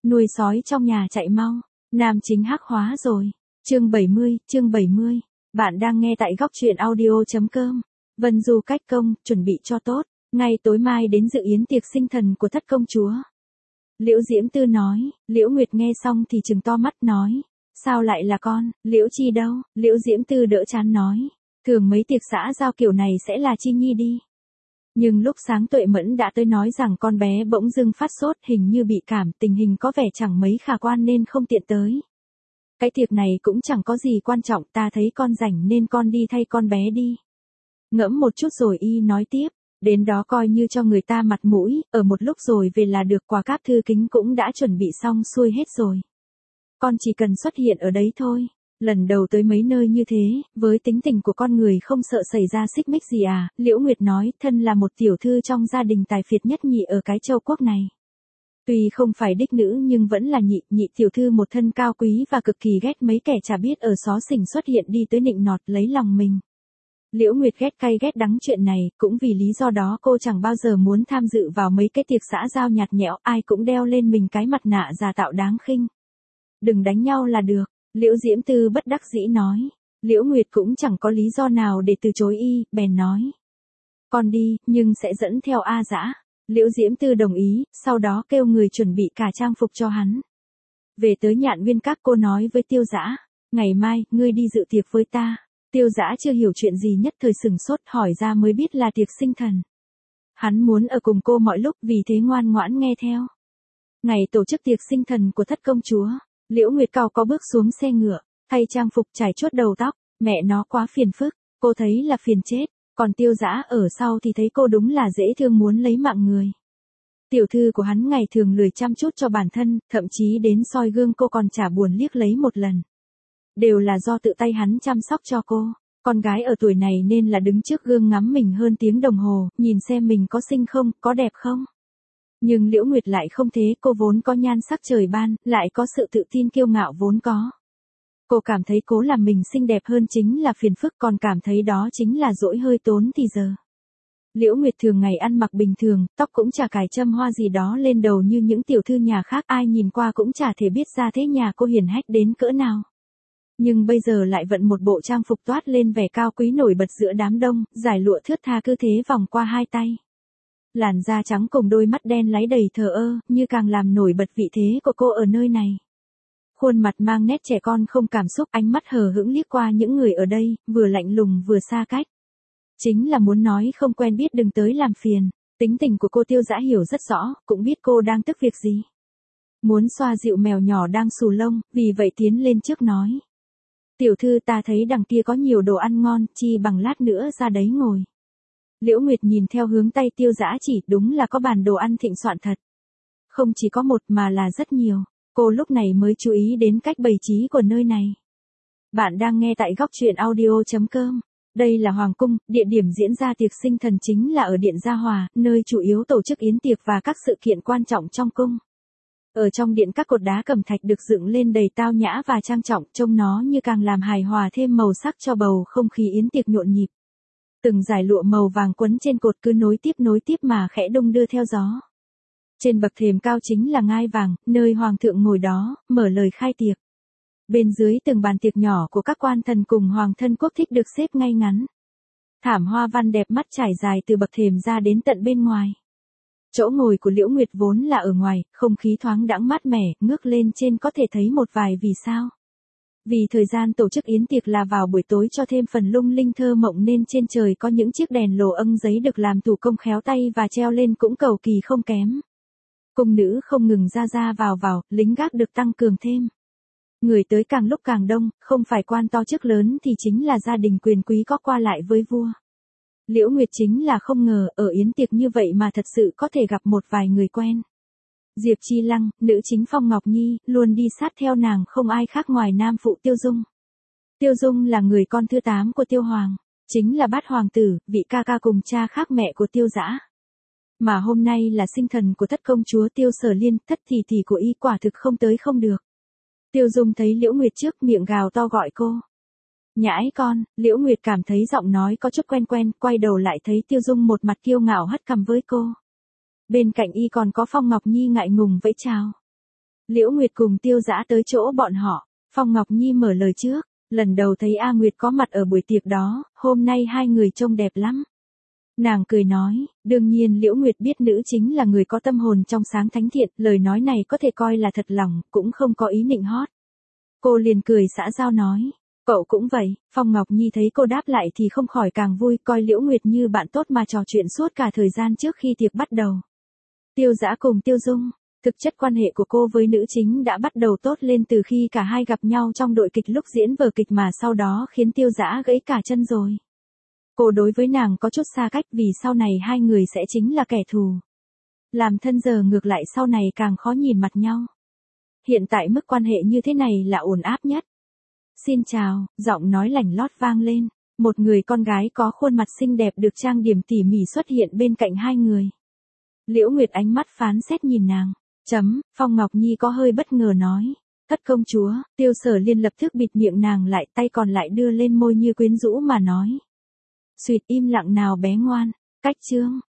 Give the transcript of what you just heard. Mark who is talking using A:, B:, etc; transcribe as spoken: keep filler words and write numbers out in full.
A: nuôi sói trong nhà chạy mau, nam chính hắc hóa rồi. Chương bảy mươi, chương bảy mươi. Bạn đang nghe tại góc truyện audio chấm com. Vân Du cách công, chuẩn bị cho tốt, ngay tối mai đến dự yến tiệc sinh thần của thất công chúa. Liễu Diễm Tư nói, Liễu Nguyệt nghe xong thì trừng to mắt nói, sao lại là con, Liễu Chi đâu? Liễu Diễm Tư đỡ chán nói, thường mấy tiệc xã giao kiểu này sẽ là Chi Nhi đi. Nhưng lúc sáng Tuệ Mẫn đã tới nói rằng con bé bỗng dưng phát sốt, hình như bị cảm, tình hình có vẻ chẳng mấy khả quan nên không tiện tới. Cái tiệc này cũng chẳng có gì quan trọng, ta thấy con rảnh nên con đi thay con bé đi. Ngẫm một chút rồi y nói tiếp, đến đó coi như cho người ta mặt mũi, ở một lúc rồi về là được, quà cáp thư kính cũng đã chuẩn bị xong xuôi hết rồi. Con chỉ cần xuất hiện ở đấy thôi. Lần đầu tới mấy nơi như thế, với tính tình của con người không sợ xảy ra xích mích gì à? Liễu Nguyệt nói, thân là một tiểu thư trong gia đình tài phiệt nhất nhị ở cái châu quốc này. Tuy không phải đích nữ nhưng vẫn là nhị, nhị tiểu thư một thân cao quý và cực kỳ ghét mấy kẻ chả biết ở xó xỉnh xuất hiện đi tới nịnh nọt lấy lòng mình. Liễu Nguyệt ghét cay ghét đắng chuyện này, cũng vì lý do đó cô chẳng bao giờ muốn tham dự vào mấy cái tiệc xã giao nhạt nhẽo, ai cũng đeo lên mình cái mặt nạ giả tạo đáng khinh. Đừng đánh nhau là được. Liễu Diễm Tư bất đắc dĩ nói. Liễu Nguyệt cũng chẳng có lý do nào để từ chối y, bèn nói. Con đi, nhưng sẽ dẫn theo A Dã. Liễu Diễm Tư đồng ý, sau đó kêu người chuẩn bị cả trang phục cho hắn. Về tới Nhạn Nguyên Các, cô nói với Tiêu Dã, ngày mai, ngươi đi dự tiệc với ta. Tiêu Dã chưa hiểu chuyện gì, nhất thời sừng sốt, hỏi ra mới biết là tiệc sinh thần. Hắn muốn ở cùng cô mọi lúc, vì thế ngoan ngoãn nghe theo. Ngày tổ chức tiệc sinh thần của thất công chúa, Liễu Nguyệt cao có bước xuống xe ngựa, thay trang phục, trải chuốt đầu tóc, mẹ nó quá phiền phức, cô thấy là phiền chết, còn Tiêu Dã ở sau thì thấy cô đúng là dễ thương muốn lấy mạng người. Tiểu thư của hắn ngày thường lười chăm chút cho bản thân, thậm chí đến soi gương cô còn chả buồn liếc lấy một lần. Đều là do tự tay hắn chăm sóc cho cô, con gái ở tuổi này nên là đứng trước gương ngắm mình hơn tiếng đồng hồ, nhìn xem mình có xinh không, có đẹp không. Nhưng Liễu Nguyệt lại không thế, cô vốn có nhan sắc trời ban, lại có sự tự tin kiêu ngạo vốn có. Cô cảm thấy cố làm mình xinh đẹp hơn chính là phiền phức, còn cảm thấy đó chính là dỗi hơi tốn thì giờ. Liễu Nguyệt thường ngày ăn mặc bình thường, tóc cũng chả cài châm hoa gì đó lên đầu như những tiểu thư nhà khác, ai nhìn qua cũng chả thể biết ra thế nhà cô hiển hách đến cỡ nào. Nhưng bây giờ lại vận một bộ trang phục toát lên vẻ cao quý nổi bật giữa đám đông, giải lụa thướt tha cứ thế vòng qua hai tay. Làn da trắng cùng đôi mắt đen láy đầy thờ ơ, như càng làm nổi bật vị thế của cô ở nơi này. Khuôn mặt mang nét trẻ con không cảm xúc, ánh mắt hờ hững liếc qua những người ở đây, vừa lạnh lùng vừa xa cách. Chính là muốn nói không quen biết đừng tới làm phiền. Tính tình của cô Tiêu Dã hiểu rất rõ, cũng biết cô đang tức việc gì. Muốn xoa dịu mèo nhỏ đang xù lông, vì vậy tiến lên trước nói. Tiểu thư, ta thấy đằng kia có nhiều đồ ăn ngon, chi bằng lát nữa ra đấy ngồi. Liễu Nguyệt nhìn theo hướng tay Tiêu Dã chỉ, đúng là có bàn đồ ăn thịnh soạn thật. Không chỉ có một mà là rất nhiều, cô lúc này mới chú ý đến cách bày trí của nơi này. Bạn đang nghe tại góc truyện audio chấm com. Đây là Hoàng Cung, địa điểm diễn ra tiệc sinh thần chính là ở Điện Gia Hòa, nơi chủ yếu tổ chức yến tiệc và các sự kiện quan trọng trong cung. Ở trong điện các cột đá cẩm thạch được dựng lên đầy tao nhã và trang trọng, trông nó như càng làm hài hòa thêm màu sắc cho bầu không khí yến tiệc nhộn nhịp. Từng dải lụa màu vàng quấn trên cột cứ nối tiếp nối tiếp mà khẽ đung đưa theo gió. Trên bậc thềm cao chính là ngai vàng, nơi hoàng thượng ngồi đó, mở lời khai tiệc. Bên dưới từng bàn tiệc nhỏ của các quan thần cùng hoàng thân quốc thích được xếp ngay ngắn. Thảm hoa văn đẹp mắt trải dài từ bậc thềm ra đến tận bên ngoài. Chỗ ngồi của Liễu Nguyệt vốn là ở ngoài, không khí thoáng đãng mát mẻ, ngước lên trên có thể thấy một vài vì sao. Vì thời gian tổ chức yến tiệc là vào buổi tối cho thêm phần lung linh thơ mộng nên trên trời có những chiếc đèn lồ âng giấy được làm thủ công khéo tay và treo lên cũng cầu kỳ không kém. Cung nữ không ngừng ra ra vào vào, lính gác được tăng cường thêm. Người tới càng lúc càng đông, không phải quan to chức lớn thì chính là gia đình quyền quý có qua lại với vua. Liễu Nguyệt chính là không ngờ ở yến tiệc như vậy mà thật sự có thể gặp một vài người quen. Diệp Chi Lăng, nữ chính Phong Ngọc Nhi, luôn đi sát theo nàng không ai khác ngoài nam phụ Tiêu Dung. Tiêu Dung là người con thứ tám của Tiêu Hoàng, chính là bát hoàng tử, vị ca ca cùng cha khác mẹ của Tiêu Dã. Mà hôm nay là sinh thần của thất công chúa Tiêu Sở Liên, thất thì thì của y quả thực không tới không được. Tiêu Dung thấy Liễu Nguyệt trước miệng gào to gọi cô. Nhãi con, Liễu Nguyệt cảm thấy giọng nói có chút quen quen, quay đầu lại thấy Tiêu Dung một mặt kiêu ngạo hất cằm với cô. Bên cạnh y còn có Phong Ngọc Nhi ngại ngùng vẫy chào. Liễu Nguyệt cùng Tiêu Dã tới chỗ bọn họ, Phong Ngọc Nhi mở lời trước, lần đầu thấy A Nguyệt có mặt ở buổi tiệc đó, hôm nay hai người trông đẹp lắm. Nàng cười nói, đương nhiên Liễu Nguyệt biết nữ chính là người có tâm hồn trong sáng thánh thiện, lời nói này có thể coi là thật lòng, cũng không có ý nịnh hót. Cô liền cười xã giao nói, cậu cũng vậy. Phong Ngọc Nhi thấy cô đáp lại thì không khỏi càng vui, coi Liễu Nguyệt như bạn tốt mà trò chuyện suốt cả thời gian trước khi tiệc bắt đầu. Tiêu Dã cùng Tiêu Dung, thực chất quan hệ của cô với nữ chính đã bắt đầu tốt lên từ khi cả hai gặp nhau trong đội kịch lúc diễn vở kịch mà sau đó khiến Tiêu Dã gãy cả chân rồi. Cô đối với nàng có chút xa cách vì sau này hai người sẽ chính là kẻ thù. Làm thân giờ ngược lại sau này càng khó nhìn mặt nhau. Hiện tại mức quan hệ như thế này là ổn áp nhất. Xin chào, giọng nói lảnh lót vang lên. Một người con gái có khuôn mặt xinh đẹp được trang điểm tỉ mỉ xuất hiện bên cạnh hai người. Liễu Nguyệt ánh mắt phán xét nhìn nàng. Chấm, Phong Ngọc Nhi có hơi bất ngờ nói. Thất công chúa, Tiêu Sở Liên lập tức bịt miệng nàng lại, tay còn lại đưa lên môi như quyến rũ mà nói. Xuyệt im lặng nào bé ngoan, cách chương.